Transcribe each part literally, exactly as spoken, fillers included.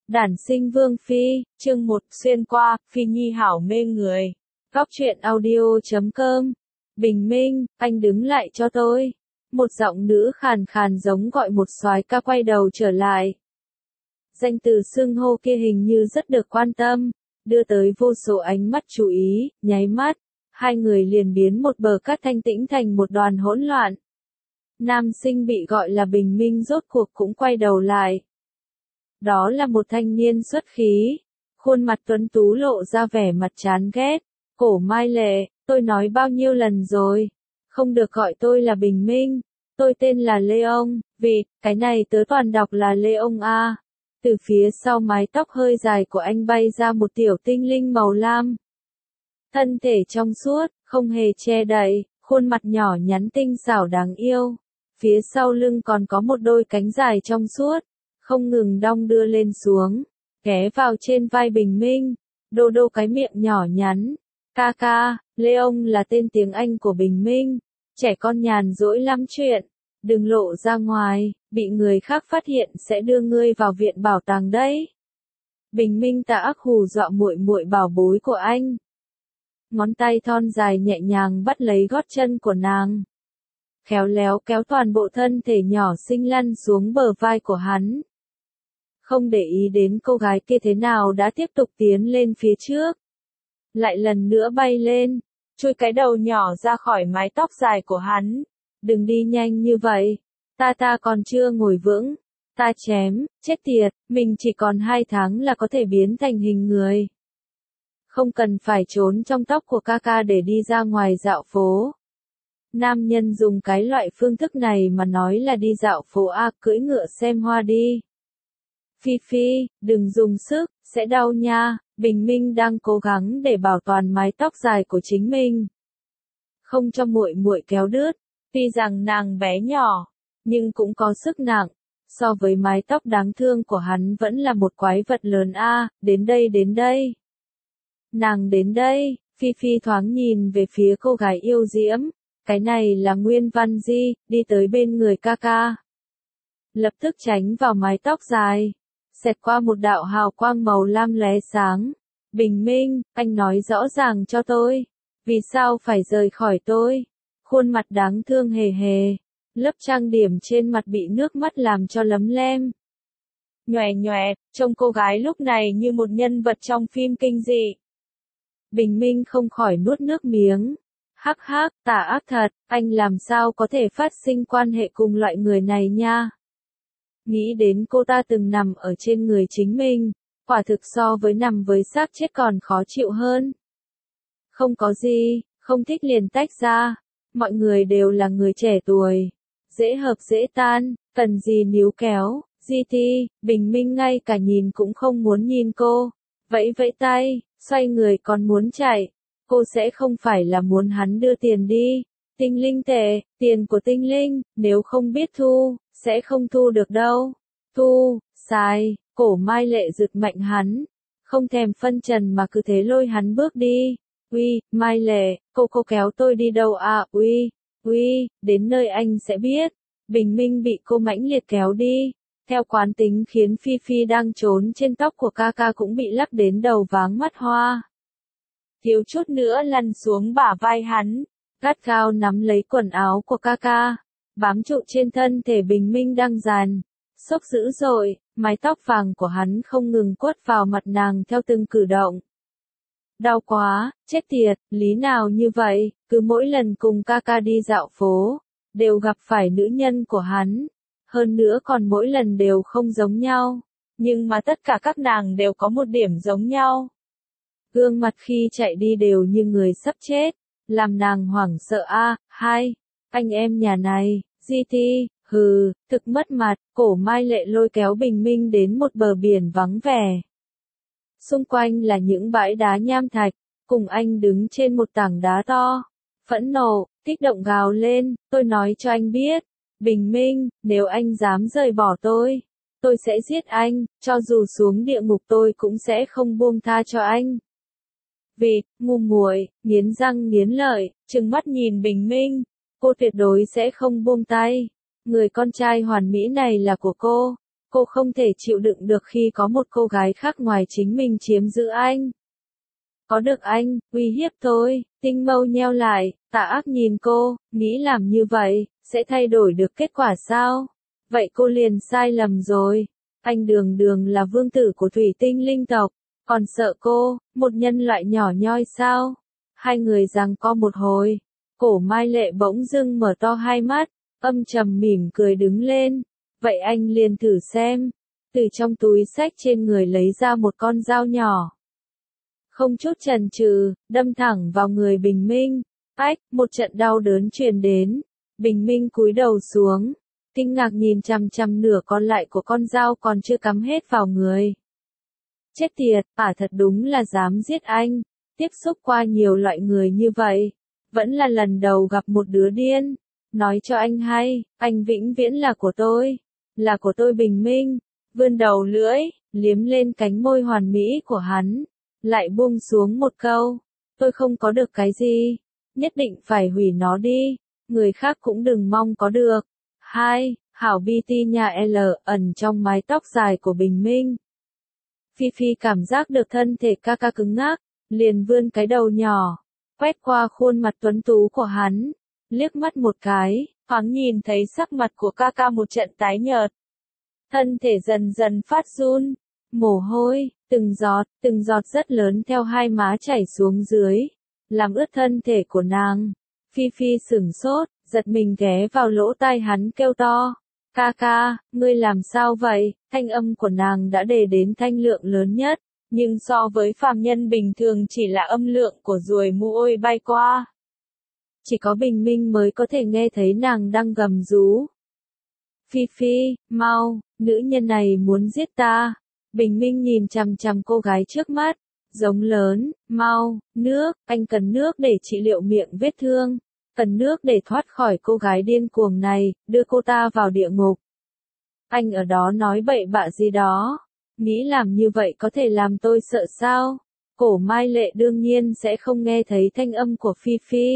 Đản sinh vương phi, chương một, xuyên qua, phi nhi hảo mê người. Góc truyện audio chấm com. Bình minh, anh đứng lại cho tôi. Một giọng nữ khàn khàn giống gọi một soái ca quay đầu trở lại. Danh từ xưng hô kia hình như rất được quan tâm, đưa tới vô số ánh mắt chú ý, nháy mắt, hai người liền biến một bờ cát thanh tĩnh thành một đoàn hỗn loạn. Nam sinh bị gọi là Bình Minh rốt cuộc cũng quay đầu lại. Đó là một thanh niên xuất khí, khuôn mặt tuấn tú lộ ra vẻ mặt chán ghét. Cổ Mai Lệ, tôi nói bao nhiêu lần rồi, không được gọi tôi là Bình Minh, tôi tên là Lê Ông, vì, cái này tớ toàn đọc là Lê Ông a. Từ phía sau mái tóc hơi dài của anh bay ra một tiểu tinh linh màu lam. Thân thể trong suốt, không hề che đậy, khuôn mặt nhỏ nhắn tinh xảo đáng yêu. Phía sau lưng còn có một đôi cánh dài trong suốt, không ngừng đong đưa lên xuống, ghé vào trên vai Bình Minh, đô đô cái miệng nhỏ nhắn. Ca ca, Lê Ông là tên tiếng Anh của Bình Minh, trẻ con nhàn rỗi lắm chuyện, đừng lộ ra ngoài, bị người khác phát hiện sẽ đưa ngươi vào viện bảo tàng đấy. Bình Minh ta ác hù dọa muội muội bảo bối của anh. Ngón tay thon dài nhẹ nhàng bắt lấy gót chân của nàng, khéo léo kéo toàn bộ thân thể nhỏ xinh lăn xuống bờ vai của hắn. Không để ý đến cô gái kia thế nào đã tiếp tục tiến lên phía trước. Lại lần nữa bay lên, chui cái đầu nhỏ ra khỏi mái tóc dài của hắn. Đừng đi nhanh như vậy, ta ta còn chưa ngồi vững. Ta chém, chết tiệt, mình chỉ còn hai tháng là có thể biến thành hình người. Không cần phải trốn trong tóc của ca ca để đi ra ngoài dạo phố. Nam nhân dùng cái loại phương thức này mà nói là đi dạo phố a, cưỡi ngựa xem hoa đi. Phi Phi, đừng dùng sức, sẽ đau nha. Bình Minh đang cố gắng để bảo toàn mái tóc dài của chính mình, không cho muội muội kéo đứt. Tuy rằng nàng bé nhỏ, nhưng cũng có sức nặng. So với mái tóc đáng thương của hắn vẫn là một quái vật lớn a. À, đến đây đến đây. Nàng đến đây. Phi Phi thoáng nhìn về phía cô gái yêu diễm. Cái này là Nguyên Văn Di, đi tới bên người ca ca. Lập tức tránh vào mái tóc dài, xẹt qua một đạo hào quang màu lam lóe sáng. Bình Minh, anh nói rõ ràng cho tôi, vì sao phải rời khỏi tôi? Khuôn mặt đáng thương hề hề, lớp trang điểm trên mặt bị nước mắt làm cho lấm lem. Nhòe nhòe, trông cô gái lúc này như một nhân vật trong phim kinh dị. Bình Minh không khỏi nuốt nước miếng. Hắc hắc, tà ác thật, anh làm sao có thể phát sinh quan hệ cùng loại người này nha. Nghĩ đến cô ta từng nằm ở trên người chính mình, quả thực so với nằm với xác chết còn khó chịu hơn. Không có gì, không thích liền tách ra, mọi người đều là người trẻ tuổi, dễ hợp dễ tan, cần gì níu kéo. giê tê, Bình Minh ngay cả nhìn cũng không muốn nhìn cô, vẫy vẫy tay, xoay người còn muốn chạy. Cô sẽ không phải là muốn hắn đưa tiền đi, tinh linh tệ, tiền của tinh linh, nếu không biết thu, sẽ không thu được đâu. Thu, sai, Cổ Mai Lệ giựt mạnh hắn, không thèm phân trần mà cứ thế lôi hắn bước đi. Uy, Mai Lệ, cô cô kéo tôi đi đâu à? Uy, uy, đến nơi anh sẽ biết. Bình Minh bị cô mãnh liệt kéo đi, theo quán tính khiến Phi Phi đang trốn trên tóc của ca ca cũng bị lắc đến đầu váng mắt hoa. Thiếu chút nữa lăn xuống bả vai hắn, gắt gao nắm lấy quần áo của ca ca, bám trụ trên thân thể Bình Minh đang dàn, sốc dữ dội, mái tóc vàng của hắn không ngừng quất vào mặt nàng theo từng cử động. Đau quá, chết tiệt, lý nào như vậy, cứ mỗi lần cùng ca ca đi dạo phố, đều gặp phải nữ nhân của hắn, hơn nữa còn mỗi lần đều không giống nhau, nhưng mà tất cả các nàng đều có một điểm giống nhau. Gương mặt khi chạy đi đều như người sắp chết, làm nàng hoảng sợ a. À, hai, anh em nhà này, giê tê, hừ, thực mất mặt. Cổ Mai Lệ lôi kéo Bình Minh đến một bờ biển vắng vẻ. Xung quanh là những bãi đá nham thạch, cùng anh đứng trên một tảng đá to, phẫn nộ, kích động gào lên, tôi nói cho anh biết, Bình Minh, nếu anh dám rời bỏ tôi, tôi sẽ giết anh, cho dù xuống địa ngục tôi cũng sẽ không buông tha cho anh. Vịt, ngu muội, nghiến răng nghiến lợi, trừng mắt nhìn Bình Minh, cô tuyệt đối sẽ không buông tay. Người con trai hoàn mỹ này là của cô, Cô không thể chịu đựng được khi có một cô gái khác ngoài chính mình chiếm giữ anh. Có được anh, uy hiếp tôi, tinh mâu nheo lại, Tạ Ác nhìn cô, nghĩ làm như vậy, sẽ thay đổi được kết quả sao? Vậy cô liền sai lầm rồi. Anh đường đường là vương tử của thủy tinh linh tộc, còn sợ cô, một nhân loại nhỏ nhoi sao? Hai người giằng co một hồi, Cổ Mai Lệ bỗng dưng mở to hai mắt, âm trầm mỉm cười đứng lên. Vậy anh liền thử xem. Từ trong túi xách trên người lấy ra một con dao nhỏ. Không chút chần chừ, đâm thẳng vào người Bình Minh. Ách, một trận đau đớn truyền đến. Bình Minh cúi đầu xuống, kinh ngạc nhìn chằm chằm nửa còn lại của con dao còn chưa cắm hết vào người. Chết tiệt, ả thật đúng là dám giết anh. Tiếp xúc qua nhiều loại người như vậy, vẫn là lần đầu gặp một đứa điên. Nói cho anh hay, anh vĩnh viễn là của tôi, là của tôi Bình Minh. Vươn đầu lưỡi, liếm lên cánh môi hoàn mỹ của hắn, lại buông xuống một câu, tôi không có được cái gì, nhất định phải hủy nó đi, người khác cũng đừng mong có được. Hai, Hảo bê tê nhà L ẩn trong mái tóc dài của Bình Minh. Phi Phi cảm giác được thân thể ca ca cứng ngắc, liền vươn cái đầu nhỏ, quét qua khuôn mặt tuấn tú của hắn, liếc mắt một cái, thoáng nhìn thấy sắc mặt của ca ca một trận tái nhợt. Thân thể dần dần phát run, mồ hôi, từng giọt, từng giọt rất lớn theo hai má chảy xuống dưới, làm ướt thân thể của nàng. Phi Phi sửng sốt, giật mình ghé vào lỗ tai hắn kêu to. Ca ca, ngươi làm sao vậy? Thanh âm của nàng đã đề đến thanh lượng lớn nhất, nhưng so với phàm nhân bình thường chỉ là âm lượng của ruồi muỗi bay qua. Chỉ có Bình Minh mới có thể nghe thấy nàng đang gầm rú. Phi Phi, mau, nữ nhân này muốn giết ta. Bình Minh nhìn chằm chằm cô gái trước mắt, giống lớn, mau, nước, anh cần nước để trị liệu miệng vết thương, cần nước để thoát khỏi cô gái điên cuồng này, đưa cô ta vào địa ngục. Anh ở đó nói bậy bạ gì đó, nghĩ làm như vậy có thể làm tôi sợ sao? Cổ Mai Lệ đương nhiên sẽ không nghe thấy thanh âm của Phi Phi.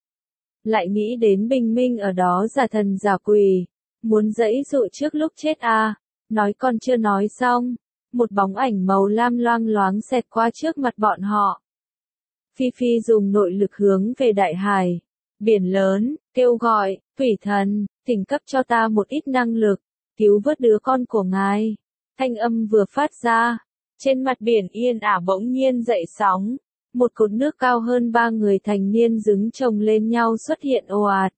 Lại nghĩ đến Bình Minh ở đó giả thần giả quỷ, muốn giãy dụ trước lúc chết à, nói còn chưa nói xong, một bóng ảnh màu lam loang loáng xẹt qua trước mặt bọn họ. Phi Phi dùng nội lực hướng về đại hải, biển lớn, kêu gọi, thủy thần, thỉnh cấp cho ta một ít năng lực, cứu vớt đứa con của ngài. Thanh âm vừa phát ra, trên mặt biển yên ả bỗng nhiên dậy sóng, một cột nước cao hơn ba người thành niên đứng chồng lên nhau xuất hiện ồ ạt.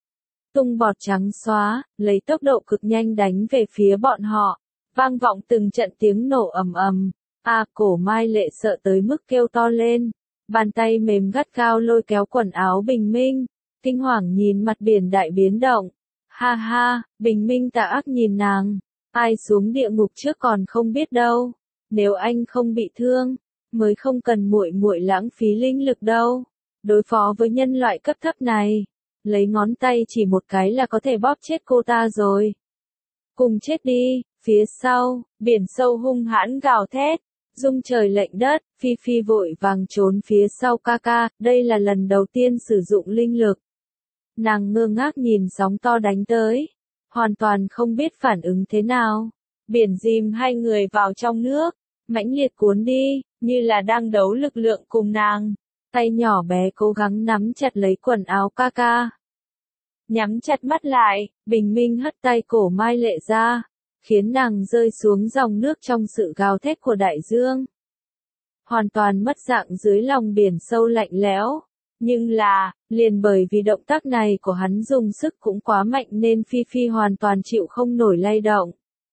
Tung bọt trắng xóa, lấy tốc độ cực nhanh đánh về phía bọn họ, vang vọng từng trận tiếng nổ ầm ầm. A, Cổ Mai Lệ sợ tới mức kêu to lên, bàn tay mềm gắt gao lôi kéo quần áo Bình Minh, kinh hoàng nhìn mặt biển đại biến động. Ha ha, Bình Minh tà ác nhìn nàng, ai xuống địa ngục trước còn không biết đâu, nếu anh không bị thương, mới không cần muội muội lãng phí linh lực đâu. Đối phó với nhân loại cấp thấp này, lấy ngón tay chỉ một cái là có thể bóp chết cô ta rồi. Cùng chết đi. Phía sau, biển sâu hung hãn gào thét, rung trời lệnh đất. Phi Phi vội vàng trốn phía sau ca ca, đây là lần đầu tiên sử dụng linh lực. Nàng ngơ ngác nhìn sóng to đánh tới, hoàn toàn không biết phản ứng thế nào. Biển dìm hai người vào trong nước, mãnh liệt cuốn đi, như là đang đấu lực lượng cùng nàng. Tay nhỏ bé cố gắng nắm chặt lấy quần áo ca ca. Nhắm chặt mắt lại, Bình Minh hất tay Cổ Mai Lệ ra, khiến nàng rơi xuống dòng nước trong sự gào thét của đại dương. Hoàn toàn mất dạng dưới lòng biển sâu lạnh lẽo. Nhưng là, liền bởi vì động tác này của hắn dùng sức cũng quá mạnh nên Phi Phi hoàn toàn chịu không nổi lay động.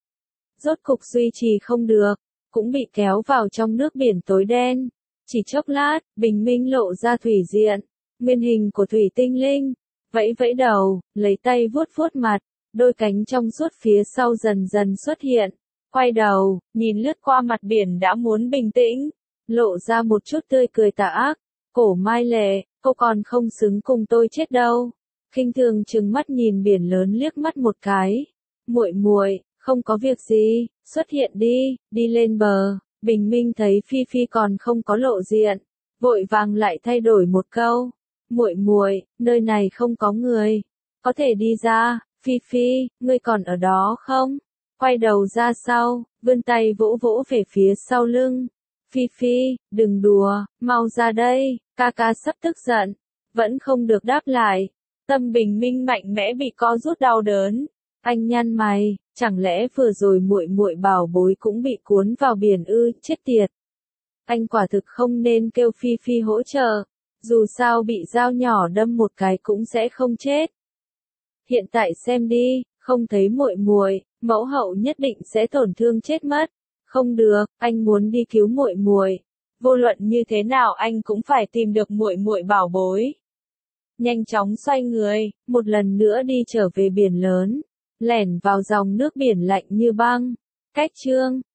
Rốt cục duy trì không được, cũng bị kéo vào trong nước biển tối đen. Chỉ chốc lát, Bình Minh lộ ra thủy diện, nguyên hình của thủy tinh linh, vẫy vẫy đầu, lấy tay vuốt vuốt mặt, đôi cánh trong suốt phía sau dần dần xuất hiện, quay đầu, nhìn lướt qua mặt biển đã muốn bình tĩnh, lộ ra một chút tươi cười tà ác. Cổ Mai Lệ, cô còn không xứng cùng tôi chết đâu. Khinh thường trừng mắt nhìn biển lớn liếc mắt một cái. Muội muội, không có việc gì, xuất hiện đi, đi lên bờ. Bình Minh thấy Phi Phi còn không có lộ diện, vội vàng lại thay đổi một câu. Muội muội, nơi này không có người, có thể đi ra. Phi Phi, ngươi còn ở đó không? quay đầu ra sau, vươn tay vỗ vỗ về phía sau lưng. Phi Phi, đừng đùa, mau ra đây, ca ca sắp tức giận, vẫn không được đáp lại. Tâm Bình Minh mạnh mẽ bị co rút đau đớn. Anh nhăn mày, chẳng lẽ vừa rồi muội muội bảo bối cũng bị cuốn vào biển ư, chết tiệt. Anh quả thực không nên kêu Phi Phi hỗ trợ, dù sao bị dao nhỏ đâm một cái cũng sẽ không chết. Hiện tại xem đi, không thấy muội muội, mẫu hậu nhất định sẽ tổn thương chết mất. Không được, anh muốn đi cứu muội muội. Vô luận như thế nào anh cũng phải tìm được muội muội bảo bối. Nhanh chóng xoay người, một lần nữa đi trở về biển lớn, lẻn vào dòng nước biển lạnh như băng. Cách chương